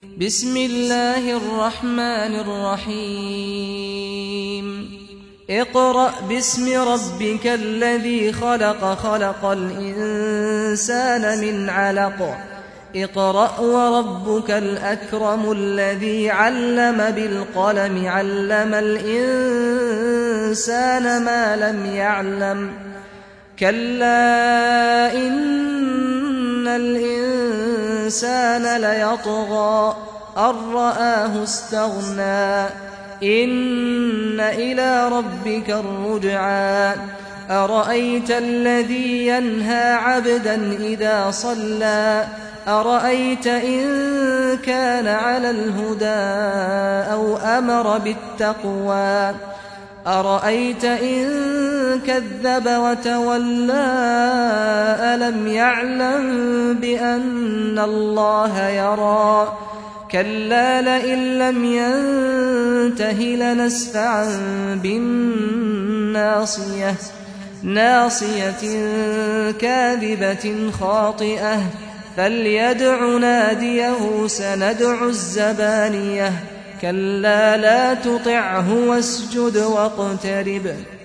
بسم الله الرحمن الرحيم اقرأ باسم ربك الذي خلق خلق الإنسان من علق اقرأ وربك الأكرم الذي علم بالقلم علم الإنسان ما لم يعلم كلا إن الإنسان ليطغى أن رآه استغنى إن إلى ربك الرجعى أرأيت الذي ينهى عبدا إذا صلى أرأيت إن كان على الهدى أو أمر بالتقوى أرأيت إن كذب وتولى ألم يعلم بأن الله يرى كلا لئن لم ينته لنسفعا بالناصية ناصية كاذبة خاطئة فليدع ناديه سندع الزبانية كلا لا تطعه واسجد واقترب